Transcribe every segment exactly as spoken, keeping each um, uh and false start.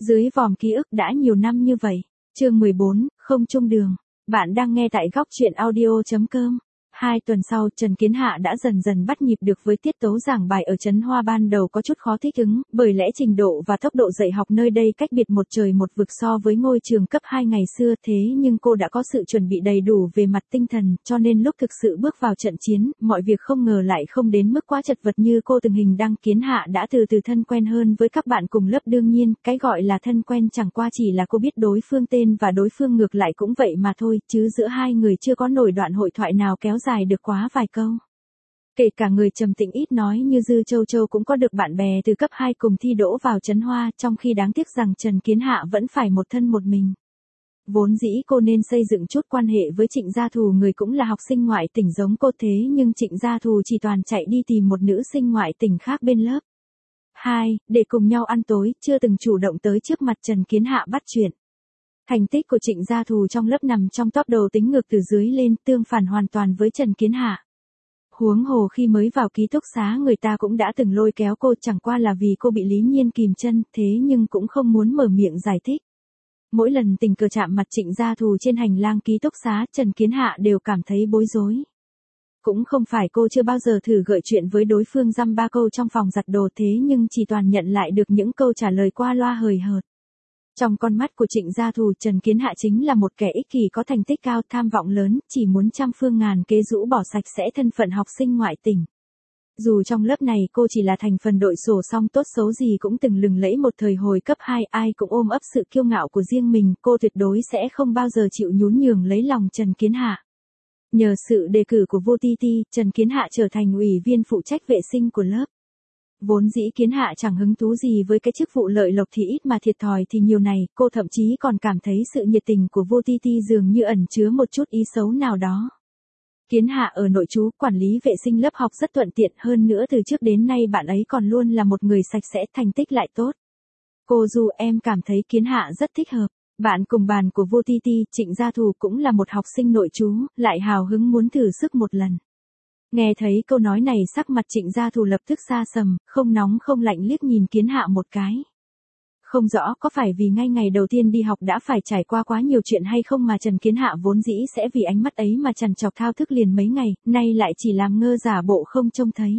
Dưới vòm ký ức đã nhiều năm như vậy. Chương mười bốn, không chung đường. Bạn đang nghe tại góc truyện audio chấm com. Hai tuần sau, Trần Kiến Hạ đã dần dần bắt nhịp được với tiết tấu giảng bài ở Trấn Hoa. Ban đầu có chút khó thích ứng, bởi lẽ trình độ và tốc độ dạy học nơi đây cách biệt một trời một vực so với ngôi trường cấp hai ngày xưa. Thế nhưng cô đã có sự chuẩn bị đầy đủ về mặt tinh thần, cho nên lúc thực sự bước vào trận chiến, mọi việc không ngờ lại không đến mức quá chật vật như cô từng hình đăng. Kiến Hạ đã từ từ thân quen hơn với các bạn cùng lớp. Đương nhiên, cái gọi là thân quen chẳng qua chỉ là cô biết đối phương tên và đối phương ngược lại cũng vậy mà thôi, chứ giữa hai người chưa có nổi đoạn hội thoại nào kéo dài được quá vài câu. Kể cả người trầm tĩnh ít nói như Dư Châu Châu cũng có được bạn bè từ cấp hai cùng thi đỗ vào Trấn Hoa, trong khi đáng tiếc rằng Trần Kiến Hạ vẫn phải một thân một mình. Vốn dĩ cô nên xây dựng chút quan hệ với Trịnh Gia Thù, người cũng là học sinh ngoại tỉnh giống cô, thế nhưng Trịnh Gia Thù chỉ toàn chạy đi tìm một nữ sinh ngoại tỉnh khác bên lớp. Hai, để cùng nhau ăn tối, chưa từng chủ động tới trước mặt Trần Kiến Hạ bắt chuyện. Thành tích của Trịnh Gia Thù trong lớp nằm trong top đầu tính ngược từ dưới lên, tương phản hoàn toàn với Trần Kiến Hạ. Huống hồ khi mới vào ký túc xá người ta cũng đã từng lôi kéo cô, chẳng qua là vì cô bị Lý Nhiên kìm chân, thế nhưng cũng không muốn mở miệng giải thích. Mỗi lần tình cờ chạm mặt Trịnh Gia Thù trên hành lang ký túc xá, Trần Kiến Hạ đều cảm thấy bối rối. Cũng không phải cô chưa bao giờ thử gợi chuyện với đối phương dăm ba câu trong phòng giặt đồ, thế nhưng chỉ toàn nhận lại được những câu trả lời qua loa hời hợt. Trong con mắt của Trịnh Gia Thù, Trần Kiến Hạ chính là một kẻ ích kỷ có thành tích cao, tham vọng lớn, chỉ muốn trăm phương ngàn kế rũ bỏ sạch sẽ thân phận học sinh ngoại tỉnh. Dù trong lớp này cô chỉ là thành phần đội sổ song tốt xấu gì cũng từng lừng lẫy một thời hồi cấp hai, ai cũng ôm ấp sự kiêu ngạo của riêng mình, cô tuyệt đối sẽ không bao giờ chịu nhún nhường lấy lòng Trần Kiến Hạ. Nhờ sự đề cử của Vô Ti Ti, Trần Kiến Hạ trở thành ủy viên phụ trách vệ sinh của lớp. Vốn dĩ Kiến Hạ chẳng hứng thú gì với cái chức vụ lợi lộc thì ít mà thiệt thòi thì nhiều này, cô thậm chí còn cảm thấy sự nhiệt tình của Vô Ti Ti dường như ẩn chứa một chút ý xấu nào đó. Kiến Hạ ở nội trú, quản lý vệ sinh lớp học rất thuận tiện, hơn nữa từ trước đến nay bạn ấy còn luôn là một người sạch sẽ, thành tích lại tốt. Cô Du em cảm thấy Kiến Hạ rất thích hợp. Bạn cùng bàn của Vô Ti Ti, Trịnh Gia Thù cũng là một học sinh nội trú, lại hào hứng muốn thử sức một lần. Nghe thấy câu nói này sắc mặt Trịnh Gia Thù lập tức xa sầm, không nóng không lạnh liếc nhìn Kiến Hạ một cái. Không rõ có phải vì ngay ngày đầu tiên đi học đã phải trải qua quá nhiều chuyện hay không mà Trần Kiến Hạ vốn dĩ sẽ vì ánh mắt ấy mà trằn trọc thao thức liền mấy ngày, nay lại chỉ làm ngơ giả bộ không trông thấy.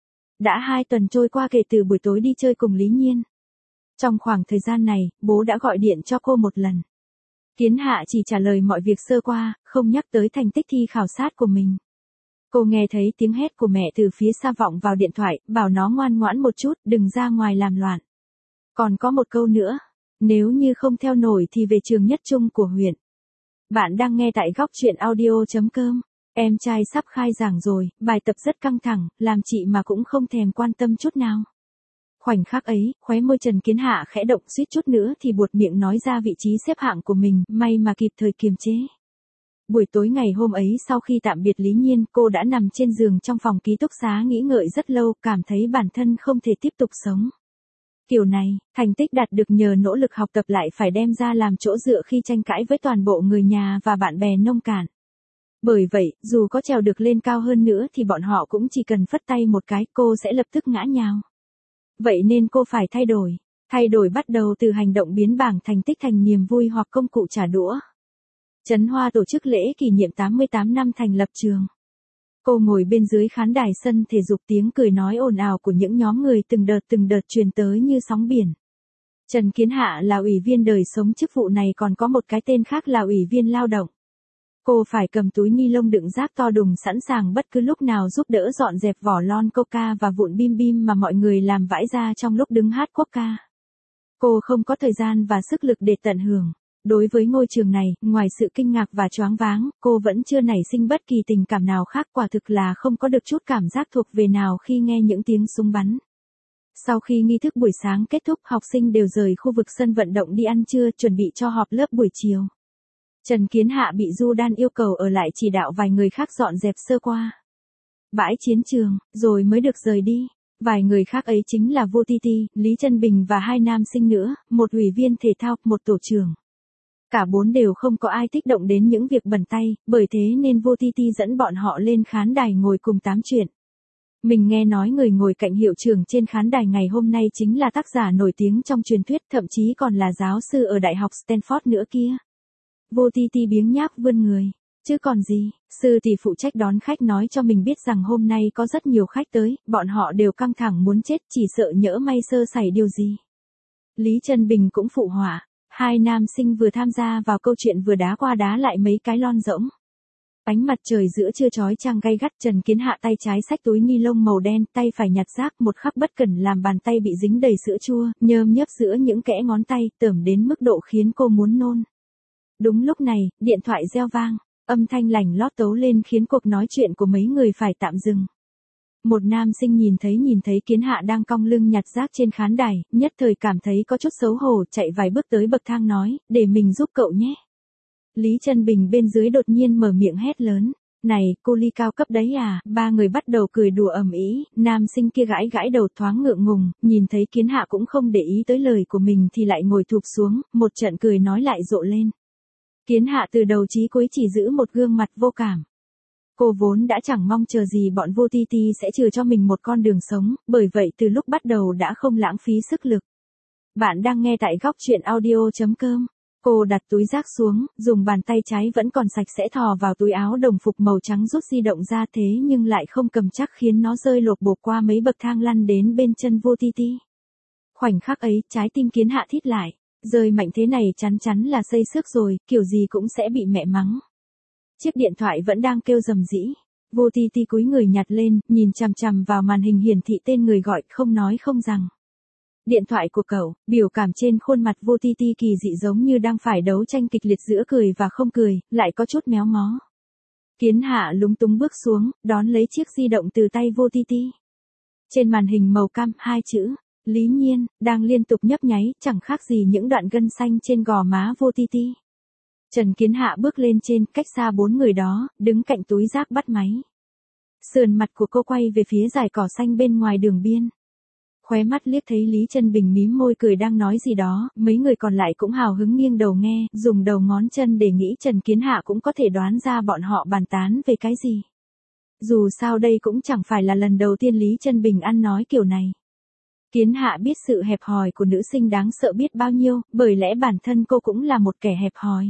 Đã hai tuần trôi qua kể từ buổi tối đi chơi cùng Lý Nhiên. Trong khoảng thời gian này, bố đã gọi điện cho cô một lần. Kiến Hạ chỉ trả lời mọi việc sơ qua, không nhắc tới thành tích thi khảo sát của mình. Cô nghe thấy tiếng hét của mẹ từ phía xa vọng vào điện thoại, bảo nó ngoan ngoãn một chút, đừng ra ngoài làm loạn. Còn có một câu nữa, nếu như không theo nổi thì về trường nhất trung của huyện. Bạn đang nghe tại góc truyện audio chấm com. Em trai sắp khai giảng rồi, bài tập rất căng thẳng, làm chị mà cũng không thèm quan tâm chút nào. Khoảnh khắc ấy, khóe môi Trần Kiến Hạ khẽ động, suýt chút nữa thì buột miệng nói ra vị trí xếp hạng của mình, may mà kịp thời kiềm chế. Buổi tối ngày hôm ấy sau khi tạm biệt Lý Nhiên, cô đã nằm trên giường trong phòng ký túc xá nghĩ ngợi rất lâu, cảm thấy bản thân không thể tiếp tục sống. Kiểu này, thành tích đạt được nhờ nỗ lực học tập lại phải đem ra làm chỗ dựa khi tranh cãi với toàn bộ người nhà và bạn bè nông cạn. Bởi vậy, dù có trèo được lên cao hơn nữa thì bọn họ cũng chỉ cần phất tay một cái, cô sẽ lập tức ngã nhào. Vậy nên cô phải thay đổi. Thay đổi bắt đầu từ hành động biến bảng thành tích thành niềm vui hoặc công cụ trả đũa. Trấn Hoa tổ chức lễ kỷ niệm tám mươi tám năm thành lập trường. Cô ngồi bên dưới khán đài sân thể dục, tiếng cười nói ồn ào của những nhóm người từng đợt từng đợt truyền tới như sóng biển. Trần Kiến Hạ là ủy viên đời sống, chức vụ này còn có một cái tên khác là ủy viên lao động. Cô phải cầm túi ni lông đựng rác to đùng sẵn sàng bất cứ lúc nào giúp đỡ dọn dẹp vỏ lon coca và vụn bim bim mà mọi người làm vãi ra trong lúc đứng hát quốc ca. Cô không có thời gian và sức lực để tận hưởng. Đối với ngôi trường này, ngoài sự kinh ngạc và choáng váng, cô vẫn chưa nảy sinh bất kỳ tình cảm nào khác, quả thực là không có được chút cảm giác thuộc về nào khi nghe những tiếng súng bắn. Sau khi nghi thức buổi sáng kết thúc, học sinh đều rời khu vực sân vận động đi ăn trưa, chuẩn bị cho họp lớp buổi chiều. Trần Kiến Hạ bị Du Đan yêu cầu ở lại chỉ đạo vài người khác dọn dẹp sơ qua bãi chiến trường, rồi mới được rời đi. Vài người khác ấy chính là Vô Ti Ti, Lý Trân Bình và hai nam sinh nữa, một ủy viên thể thao, một tổ trưởng. Cả bốn đều không có ai kích động đến những việc bẩn tay, bởi thế nên Vô Ti Ti dẫn bọn họ lên khán đài ngồi cùng tám chuyện. Mình nghe nói người ngồi cạnh hiệu trưởng trên khán đài ngày hôm nay chính là tác giả nổi tiếng trong truyền thuyết, thậm chí còn là giáo sư ở Đại học Stanford nữa kia. Vô Ti Ti biếng nhác vươn người. Chứ còn gì, sư tỷ phụ trách đón khách nói cho mình biết rằng hôm nay có rất nhiều khách tới, bọn họ đều căng thẳng muốn chết, chỉ sợ nhỡ may sơ sẩy điều gì. Lý Trân Bình cũng phụ họa, hai nam sinh vừa tham gia vào câu chuyện vừa đá qua đá lại mấy cái lon rỗng. Ánh mặt trời giữa trưa chói chang gay gắt, Trần Kiến Hạ tay trái xách túi ni lông màu đen, tay phải nhặt rác, một khắc bất cẩn làm bàn tay bị dính đầy sữa chua, nhơm nhớp giữa những kẽ ngón tay, tởm đến mức độ khiến cô muốn nôn. Đúng lúc này, điện thoại reo vang, âm thanh lành lót tấu lên khiến cuộc nói chuyện của mấy người phải tạm dừng. Một nam sinh nhìn thấy nhìn thấy Kiến Hạ đang cong lưng nhặt rác trên khán đài, nhất thời cảm thấy có chút xấu hổ, chạy vài bước tới bậc thang nói, để mình giúp cậu nhé. Lý Trân Bình bên dưới đột nhiên mở miệng hét lớn, này, cô Ly cao cấp đấy à, ba người bắt đầu cười đùa ầm ĩ, nam sinh kia gãi gãi đầu thoáng ngượng ngùng, nhìn thấy Kiến Hạ cũng không để ý tới lời của mình thì lại ngồi thụp xuống, một trận cười nói lại rộ lên. Kiến Hạ từ đầu chí cuối chỉ giữ một gương mặt vô cảm. Cô vốn đã chẳng mong chờ gì bọn Vô Ti Ti sẽ trừ cho mình một con đường sống, bởi vậy từ lúc bắt đầu đã không lãng phí sức lực. Bạn đang nghe tại góc truyện audio chấm com. Cô đặt túi rác xuống, dùng bàn tay trái vẫn còn sạch sẽ thò vào túi áo đồng phục màu trắng rút di động ra, thế nhưng lại không cầm chắc khiến nó rơi lột bột qua mấy bậc thang lăn đến bên chân Vô Ti Ti. Khoảnh khắc ấy, trái tim Kiến Hạ thít lại, rơi mạnh thế này chắn chắn là xây xước rồi, kiểu gì cũng sẽ bị mẹ mắng. Chiếc điện thoại vẫn đang kêu rầm rĩ. Vô Ti Ti cúi người nhặt lên, nhìn chằm chằm vào màn hình hiển thị tên người gọi, không nói không rằng. Điện thoại của cậu, biểu cảm trên khuôn mặt Vô Ti Ti kỳ dị giống như đang phải đấu tranh kịch liệt giữa cười và không cười, lại có chút méo mó. Kiến Hạ lúng túng bước xuống, đón lấy chiếc di động từ tay Vô Ti Ti. Trên màn hình màu cam, hai chữ, Lý Nhiên, đang liên tục nhấp nháy, chẳng khác gì những đoạn gân xanh trên gò má Vô Ti Ti. Trần Kiến Hạ bước lên trên, cách xa bốn người đó, đứng cạnh túi rác bắt máy. Sườn mặt của cô quay về phía dải cỏ xanh bên ngoài đường biên. Khóe mắt liếc thấy Lý Trân Bình mím môi cười đang nói gì đó, mấy người còn lại cũng hào hứng nghiêng đầu nghe, dùng đầu ngón chân để nghĩ Trần Kiến Hạ cũng có thể đoán ra bọn họ bàn tán về cái gì. Dù sao đây cũng chẳng phải là lần đầu tiên Lý Trân Bình ăn nói kiểu này. Kiến Hạ biết sự hẹp hòi của nữ sinh đáng sợ biết bao nhiêu, bởi lẽ bản thân cô cũng là một kẻ hẹp hòi.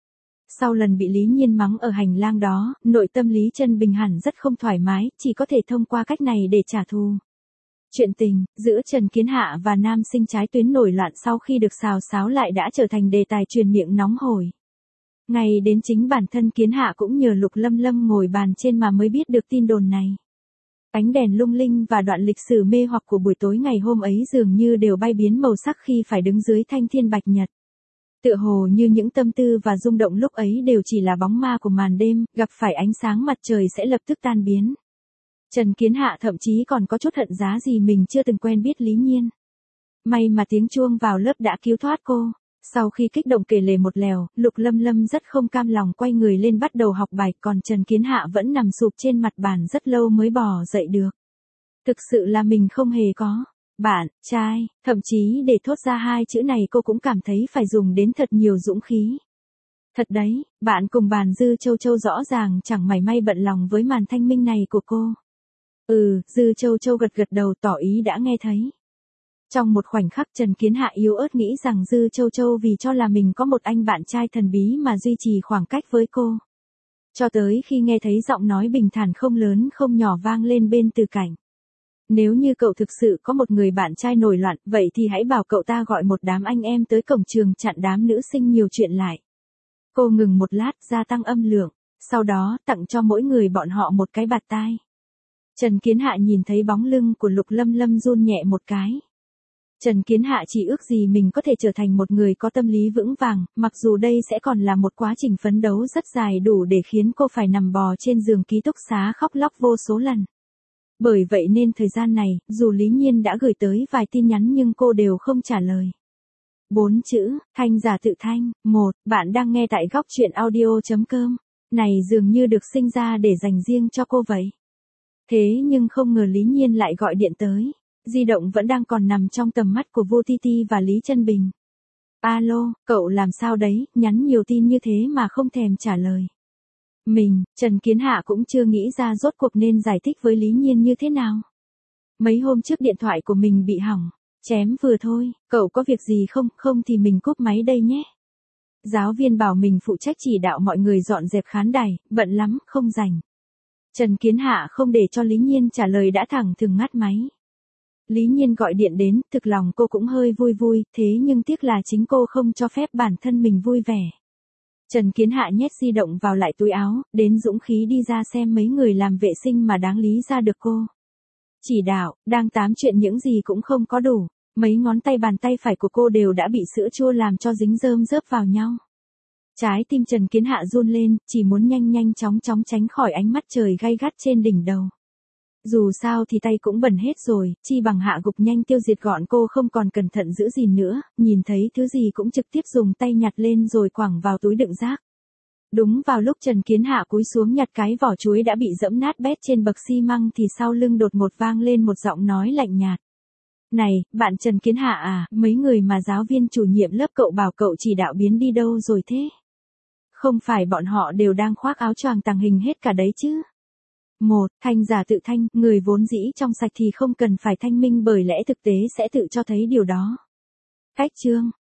Sau lần bị Lý Nhiên mắng ở hành lang đó, nội tâm Lý Trân Bình hẳn rất không thoải mái, chỉ có thể thông qua cách này để trả thù. Chuyện tình giữa Trần Kiến Hạ và nam sinh trái tuyến nổi loạn sau khi được xào xáo lại đã trở thành đề tài truyền miệng nóng hổi. Ngay đến chính bản thân Kiến Hạ cũng nhờ Lục Lâm Lâm ngồi bàn trên mà mới biết được tin đồn này. Ánh đèn lung linh và đoạn lịch sử mê hoặc của buổi tối ngày hôm ấy dường như đều bay biến màu sắc khi phải đứng dưới thanh thiên bạch nhật. Tựa hồ như những tâm tư và rung động lúc ấy đều chỉ là bóng ma của màn đêm, gặp phải ánh sáng mặt trời sẽ lập tức tan biến. Trần Kiến Hạ thậm chí còn có chút hận giá gì mình chưa từng quen biết Lý Nhiên. May mà tiếng chuông vào lớp đã cứu thoát cô. Sau khi kích động kể lể một lèo, Lục Lâm Lâm rất không cam lòng quay người lên bắt đầu học bài, còn Trần Kiến Hạ vẫn nằm sụp trên mặt bàn rất lâu mới bò dậy được. Thực sự là mình không hề có bạn trai, thậm chí để thốt ra hai chữ này cô cũng cảm thấy phải dùng đến thật nhiều dũng khí. Thật đấy, bạn cùng bàn Dư Châu Châu rõ ràng chẳng mảy may bận lòng với màn thanh minh này của cô. Ừ, Dư Châu Châu gật gật đầu tỏ ý đã nghe thấy. Trong một khoảnh khắc Trần Kiến Hạ yếu ớt nghĩ rằng Dư Châu Châu vì cho là mình có một anh bạn trai thần bí mà duy trì khoảng cách với cô. Cho tới khi nghe thấy giọng nói bình thản không lớn không nhỏ vang lên bên từ cạnh. Nếu như cậu thực sự có một người bạn trai nổi loạn, vậy thì hãy bảo cậu ta gọi một đám anh em tới cổng trường chặn đám nữ sinh nhiều chuyện lại. Cô ngừng một lát, gia tăng âm lượng, sau đó tặng cho mỗi người bọn họ một cái bạt tai. Trần Kiến Hạ nhìn thấy bóng lưng của Lục Lâm Lâm run nhẹ một cái. Trần Kiến Hạ chỉ ước gì mình có thể trở thành một người có tâm lý vững vàng, mặc dù đây sẽ còn là một quá trình phấn đấu rất dài đủ để khiến cô phải nằm bò trên giường ký túc xá khóc lóc vô số lần. Bởi vậy nên thời gian này, dù Lý Nhiên đã gửi tới vài tin nhắn nhưng cô đều không trả lời. Bốn chữ, thanh giả tự thanh, một, bạn đang nghe tại góc truyện audio chấm com. Này dường như được sinh ra để dành riêng cho cô vậy. Thế nhưng không ngờ Lý Nhiên lại gọi điện tới. Di động vẫn đang còn nằm trong tầm mắt của Vô Ti Ti và Lý Trân Bình. Alo, cậu làm sao đấy, nhắn nhiều tin như thế mà không thèm trả lời. Mình, Trần Kiến Hạ cũng chưa nghĩ ra rốt cuộc nên giải thích với Lý Nhiên như thế nào. Mấy hôm trước điện thoại của mình bị hỏng, chém vừa thôi, cậu có việc gì không, không thì mình cúp máy đây nhé. Giáo viên bảo mình phụ trách chỉ đạo mọi người dọn dẹp khán đài, bận lắm, không rảnh. Trần Kiến Hạ không để cho Lý Nhiên trả lời đã thẳng thừng ngắt máy. Lý Nhiên gọi điện đến, thực lòng cô cũng hơi vui vui, thế nhưng tiếc là chính cô không cho phép bản thân mình vui vẻ. Trần Kiến Hạ nhét di động vào lại túi áo, đến dũng khí đi ra xem mấy người làm vệ sinh mà đáng lý ra được cô chỉ đạo, đang tám chuyện những gì cũng không có đủ, mấy ngón tay bàn tay phải của cô đều đã bị sữa chua làm cho dính rơm rớp vào nhau. Trái tim Trần Kiến Hạ run lên, chỉ muốn nhanh nhanh chóng chóng tránh khỏi ánh mắt trời gay gắt trên đỉnh đầu. Dù sao thì tay cũng bẩn hết rồi, chi bằng hạ gục nhanh tiêu diệt gọn cô không còn cẩn thận giữ gìn nữa, nhìn thấy thứ gì cũng trực tiếp dùng tay nhặt lên rồi quẳng vào túi đựng rác. Đúng vào lúc Trần Kiến Hạ cúi xuống nhặt cái vỏ chuối đã bị dẫm nát bét trên bậc xi măng thì sau lưng đột ngột vang lên một giọng nói lạnh nhạt. Này, bạn Trần Kiến Hạ à, mấy người mà giáo viên chủ nhiệm lớp cậu bảo cậu chỉ đạo biến đi đâu rồi thế? Không phải bọn họ đều đang khoác áo choàng tàng hình hết cả đấy chứ? Một, thanh giả tự thanh, người vốn dĩ trong sạch thì không cần phải thanh minh bởi lẽ thực tế sẽ tự cho thấy điều đó. Cách chương